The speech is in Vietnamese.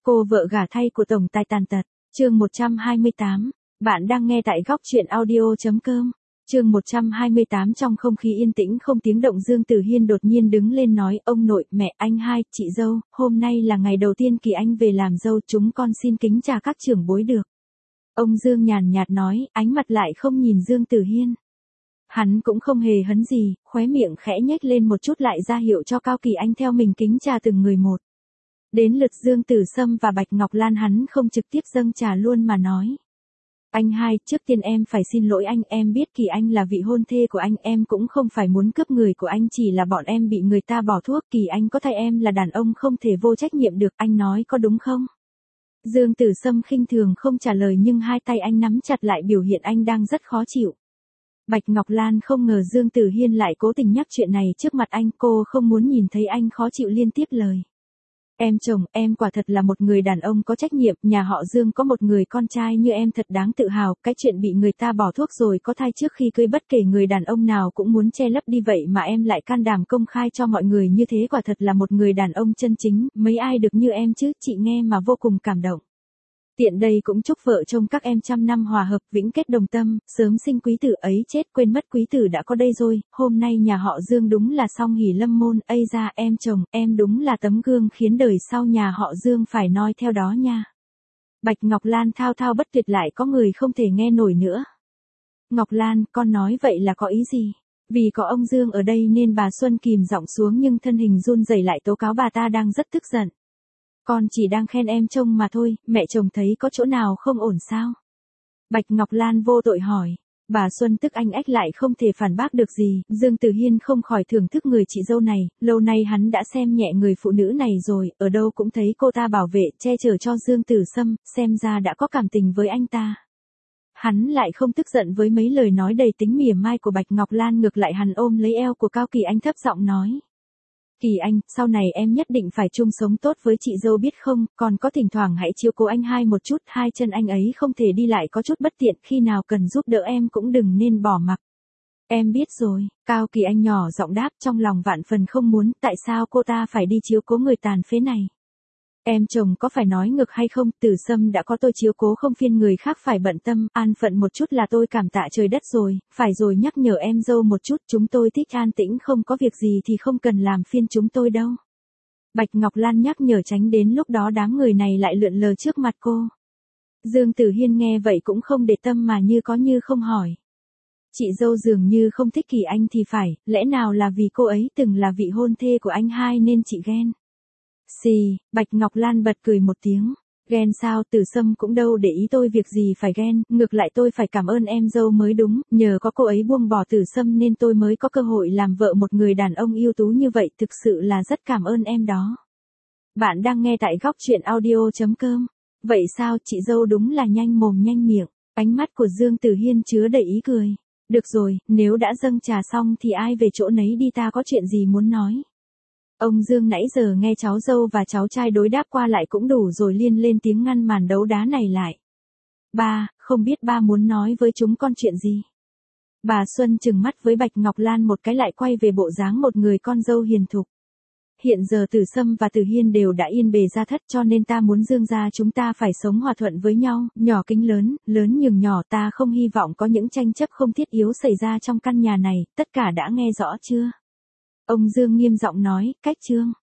Cô vợ gả thay của tổng tài tàn tật, chương 128. Bạn đang nghe tại góc truyện audio.com. Chương 128. Trong không khí yên tĩnh không tiếng động, Dương Tử Hiên đột nhiên đứng lên nói: ông nội, mẹ, anh hai, chị dâu, hôm nay là ngày đầu tiên Kỳ Anh về làm dâu, chúng con xin kính chào các trưởng bối được. Ông Dương nhàn nhạt nói, ánh mặt lại không nhìn Dương Tử Hiên. Hắn cũng không hề hấn gì, khóe miệng khẽ nhếch lên một chút lại ra hiệu cho Cao Kỳ Anh theo mình kính trà từng người một. Đến lượt Dương Tử Sâm và Bạch Ngọc Lan, hắn không trực tiếp dâng trà luôn mà nói: anh hai, trước tiên em phải xin lỗi anh, em biết Kỳ Anh là vị hôn thê của anh, em cũng không phải muốn cướp người của anh, chỉ là bọn em bị người ta bỏ thuốc, Kỳ Anh có thay em là đàn ông không thể vô trách nhiệm được, anh nói có đúng không? Dương Tử Sâm khinh thường không trả lời, nhưng hai tay anh nắm chặt lại biểu hiện anh đang rất khó chịu. Bạch Ngọc Lan không ngờ Dương Tử Hiên lại cố tình nhắc chuyện này trước mặt anh, cô không muốn nhìn thấy anh khó chịu, liên tiếp lời: em chồng, em quả thật là một người đàn ông có trách nhiệm, nhà họ Dương có một người con trai như em thật đáng tự hào, cái chuyện bị người ta bỏ thuốc rồi có thai trước khi cưới bất kể người đàn ông nào cũng muốn che lấp đi, vậy mà em lại can đảm công khai cho mọi người như thế, quả thật là một người đàn ông chân chính, mấy ai được như em chứ, chị nghe mà vô cùng cảm động. Tiện đây cũng chúc vợ chồng các em trăm năm hòa hợp, vĩnh kết đồng tâm, sớm sinh quý tử ấy chết, quên mất quý tử đã có đây rồi, hôm nay nhà họ Dương đúng là song hỷ lâm môn, ây ra em chồng, em đúng là tấm gương khiến đời sau nhà họ Dương phải noi theo đó nha. Bạch Ngọc Lan thao thao bất tuyệt, lại có người không thể nghe nổi nữa. Ngọc Lan, con nói vậy là có ý gì? Vì có ông Dương ở đây nên bà Xuân kìm giọng xuống nhưng thân hình run rẩy lại tố cáo bà ta đang rất tức giận. Con chỉ đang khen em trông mà thôi, mẹ chồng thấy có chỗ nào không ổn sao? Bạch Ngọc Lan vô tội hỏi. Bà Xuân tức anh ách lại không thể phản bác được gì, Dương Tử Hiên không khỏi thưởng thức người chị dâu này, lâu nay hắn đã xem nhẹ người phụ nữ này rồi, ở đâu cũng thấy cô ta bảo vệ, che chở cho Dương Tử Sâm, xem ra đã có cảm tình với anh ta. Hắn lại không tức giận với mấy lời nói đầy tính mỉa mai của Bạch Ngọc Lan, ngược lại hắn ôm lấy eo của Cao Kỳ Anh thấp giọng nói: Kỳ Anh, sau này em nhất định phải chung sống tốt với chị dâu biết không, còn có thỉnh thoảng hãy chiếu cố anh hai một chút, hai chân anh ấy không thể đi lại có chút bất tiện, khi nào cần giúp đỡ em cũng đừng nên bỏ mặc. Em biết rồi, Cao Kỳ Anh nhỏ giọng đáp, trong lòng vạn phần không muốn, tại sao cô ta phải đi chiếu cố người tàn phế này. Em chồng có phải nói ngược hay không, Tử Sâm đã có tôi chiếu cố không phiên người khác phải bận tâm, an phận một chút là tôi cảm tạ trời đất rồi, phải rồi, nhắc nhở em dâu một chút, chúng tôi thích an tĩnh, không có việc gì thì không cần làm phiên chúng tôi đâu. Bạch Ngọc Lan nhắc nhở tránh đến lúc đó đám người này lại lượn lờ trước mặt cô. Dương Tử Hiên nghe vậy cũng không để tâm mà như có như không hỏi. Chị dâu dường như không thích Kỳ Anh thì phải, lẽ nào là vì cô ấy từng là vị hôn thê của anh hai nên chị ghen? Xì, Bạch Ngọc Lan bật cười một tiếng. Ghen sao, Tử Sâm cũng đâu để ý tôi việc gì phải ghen, ngược lại tôi phải cảm ơn em dâu mới đúng, nhờ có cô ấy buông bỏ Tử Sâm nên tôi mới có cơ hội làm vợ một người đàn ông ưu tú như vậy, thực sự là rất cảm ơn em đó. Bạn đang nghe tại góc truyện audio.com. Vậy sao, chị dâu đúng là nhanh mồm nhanh miệng. Ánh mắt của Dương Tử Hiên chứa đầy ý cười. Được rồi, nếu đã dâng trà xong thì ai về chỗ nấy đi, ta có chuyện gì muốn nói. Ông Dương nãy giờ nghe cháu dâu và cháu trai đối đáp qua lại cũng đủ rồi, liền lên tiếng ngăn màn đấu đá này lại. Ba, không biết ba muốn nói với chúng con chuyện gì? Bà Xuân trừng mắt với Bạch Ngọc Lan một cái lại quay về bộ dáng một người con dâu hiền thục. Hiện giờ Tử Sâm và Tử Hiên đều đã yên bề gia thất, cho nên ta muốn Dương gia chúng ta phải sống hòa thuận với nhau, nhỏ kính lớn, lớn nhường nhỏ, ta không hy vọng có những tranh chấp không thiết yếu xảy ra trong căn nhà này, tất cả đã nghe rõ chưa? Ông Dương nghiêm giọng nói, cách chương.